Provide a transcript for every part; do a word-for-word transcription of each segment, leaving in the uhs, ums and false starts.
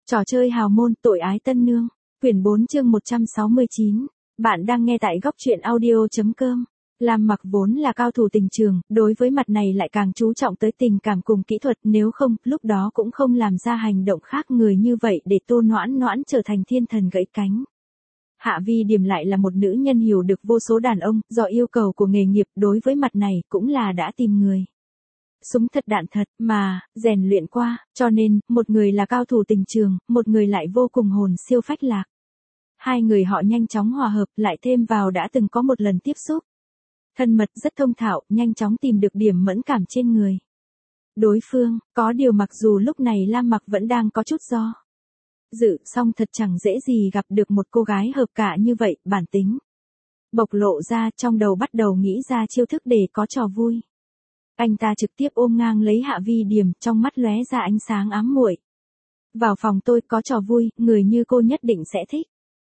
Trò chơi hào môn tội ái tân nương, quyển bốn chương một trăm sáu mươi chín. Bạn đang nghe tại góc truyện audio.com. Lam Mặc vốn là cao thủ tình trường, đối với mặt này lại càng chú trọng tới tình cảm cùng kỹ thuật, nếu không, lúc đó cũng không làm ra hành động khác người như vậy để Tô Noãn Noãn trở thành thiên thần gãy cánh. Hạ Vi Điềm lại là một nữ nhân hiểu được vô số đàn ông, do yêu cầu của nghề nghiệp đối với mặt này cũng là đã tìm người. Súng thật đạn thật mà, rèn luyện qua, cho nên, một người là cao thủ tình trường, một người lại vô cùng hồn siêu phách lạc. Hai người họ nhanh chóng hòa hợp, lại thêm vào đã từng có một lần tiếp xúc. Thân mật rất thông thạo, nhanh chóng tìm được điểm mẫn cảm trên người đối phương, có điều mặc dù lúc này Lam Mặc vẫn đang có chút do dự, song thật chẳng dễ gì gặp được một cô gái hợp cả như vậy, bản tính bộc lộ ra, trong đầu bắt đầu nghĩ ra chiêu thức để có trò vui. Anh ta trực tiếp ôm ngang lấy Hạ Vi Điềm, trong mắt lóe ra ánh sáng ám muội. Vào phòng tôi có trò vui, người như cô nhất định sẽ thích.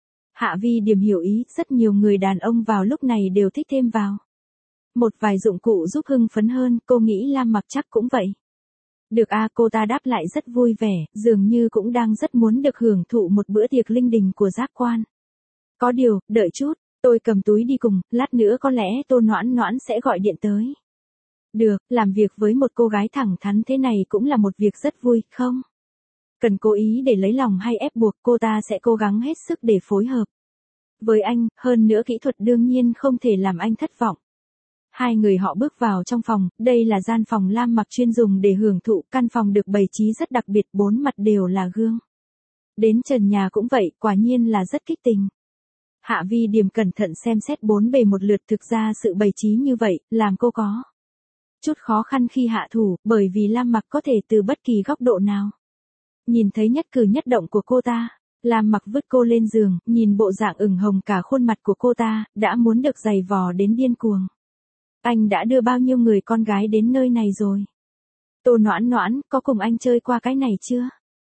Hạ Vi Điềm hiểu ý, rất nhiều người đàn ông vào lúc này đều thích thêm vào một vài dụng cụ giúp hưng phấn hơn, cô nghĩ Lam Mặc chắc cũng vậy. Được a, cô ta đáp lại rất vui vẻ, dường như cũng đang rất muốn được hưởng thụ một bữa tiệc linh đình của giác quan. Có điều, đợi chút, tôi cầm túi đi cùng, lát nữa có lẽ Tô Noãn Noãn sẽ gọi điện tới. Được, làm việc với một cô gái thẳng thắn thế này cũng là một việc rất vui, không? Cần cố ý để lấy lòng hay ép buộc, cô ta sẽ cố gắng hết sức để phối hợp với anh, hơn nữa kỹ thuật đương nhiên không thể làm anh thất vọng. Hai người họ bước vào trong phòng, đây là gian phòng Lam Mặc chuyên dùng để hưởng thụ, căn phòng được bày trí rất đặc biệt, bốn mặt đều là gương. Đến trần nhà cũng vậy, quả nhiên là rất kích tình. Hạ Vi Điềm cẩn thận xem xét bốn bề một lượt, thực ra sự bày trí như vậy, làm cô có chút khó khăn khi hạ thủ, bởi vì Lam Mặc có thể từ bất kỳ góc độ nào nhìn thấy nhất cử nhất động của cô ta. Lam Mặc vứt cô lên giường, nhìn bộ dạng ửng hồng cả khuôn mặt của cô ta, đã muốn được giày vò đến điên cuồng. Anh đã đưa bao nhiêu người con gái đến nơi này rồi? Tô Noãn Noãn, có cùng anh chơi qua cái này chưa?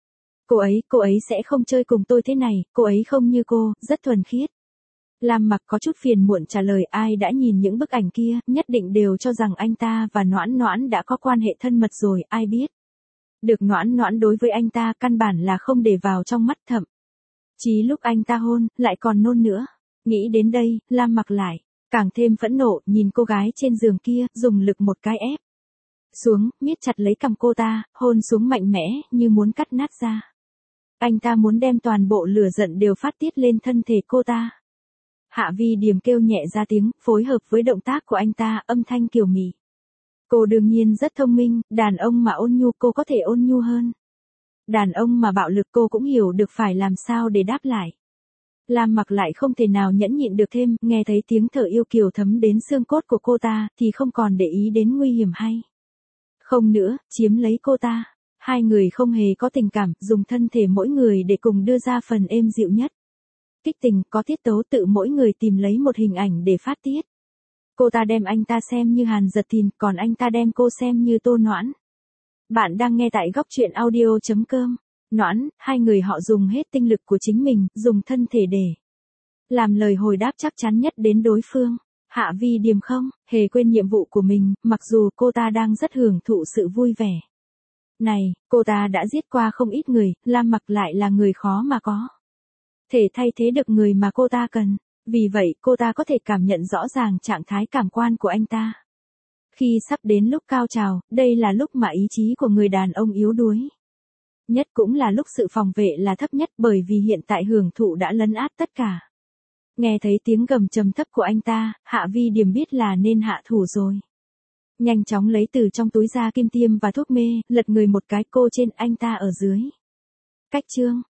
Cô ấy, cô ấy sẽ không chơi cùng tôi thế này, cô ấy không như cô, rất thuần khiết. Lam Mặc có chút phiền muộn trả lời, ai đã nhìn những bức ảnh kia, nhất định đều cho rằng anh ta và Noãn Noãn đã có quan hệ thân mật rồi, ai biết. Được Noãn Noãn đối với anh ta căn bản là không để vào trong mắt, thậm chí lúc anh ta hôn, lại còn nôn nữa. Nghĩ đến đây, Lam Mặc lại càng thêm phẫn nộ, nhìn cô gái trên giường kia, dùng lực một cái ép xuống, miết chặt lấy cằm cô ta, hôn xuống mạnh mẽ, như muốn cắt nát ra. Anh ta muốn đem toàn bộ lửa giận đều phát tiết lên thân thể cô ta. Hạ Vi Điềm kêu nhẹ ra tiếng, phối hợp với động tác của anh ta, âm thanh kiều mị. Cô đương nhiên rất thông minh, đàn ông mà ôn nhu cô có thể ôn nhu hơn. Đàn ông mà bạo lực cô cũng hiểu được phải làm sao để đáp lại. Lam Mặc lại không thể nào nhẫn nhịn được thêm, nghe thấy tiếng thở yêu kiều thấm đến xương cốt của cô ta, thì không còn để ý đến nguy hiểm hay không nữa, chiếm lấy cô ta. Hai người không hề có tình cảm, dùng thân thể mỗi người để cùng đưa ra phần êm dịu nhất. Kích tình, có tiết tấu, tự mỗi người tìm lấy một hình ảnh để phát tiết. Cô ta đem anh ta xem như Hàn Giật Thìn, còn anh ta đem cô xem như Tô Noãn. Bạn đang nghe tại góc truyện audio.com. Noãn, hai người họ dùng hết tinh lực của chính mình, dùng thân thể để làm lời hồi đáp chắc chắn nhất đến đối phương. Hạ Vi Điềm không hề quên nhiệm vụ của mình, mặc dù cô ta đang rất hưởng thụ sự vui vẻ này, cô ta đã giết qua không ít người, Lam Mặc lại là người khó mà có thể thay thế được người mà cô ta cần. Vì vậy, cô ta có thể cảm nhận rõ ràng trạng thái cảm quan của anh ta. Khi sắp đến lúc cao trào, đây là lúc mà ý chí của người đàn ông yếu đuối nhất, cũng là lúc sự phòng vệ là thấp nhất, bởi vì hiện tại hưởng thụ đã lấn át tất cả. Nghe thấy tiếng gầm trầm thấp của anh ta, Hạ Vi Điềm biết là nên hạ thủ rồi. Nhanh chóng lấy từ trong túi ra kim tiêm và thuốc mê, lật người một cái, cô trên, anh ta ở dưới. Cách chương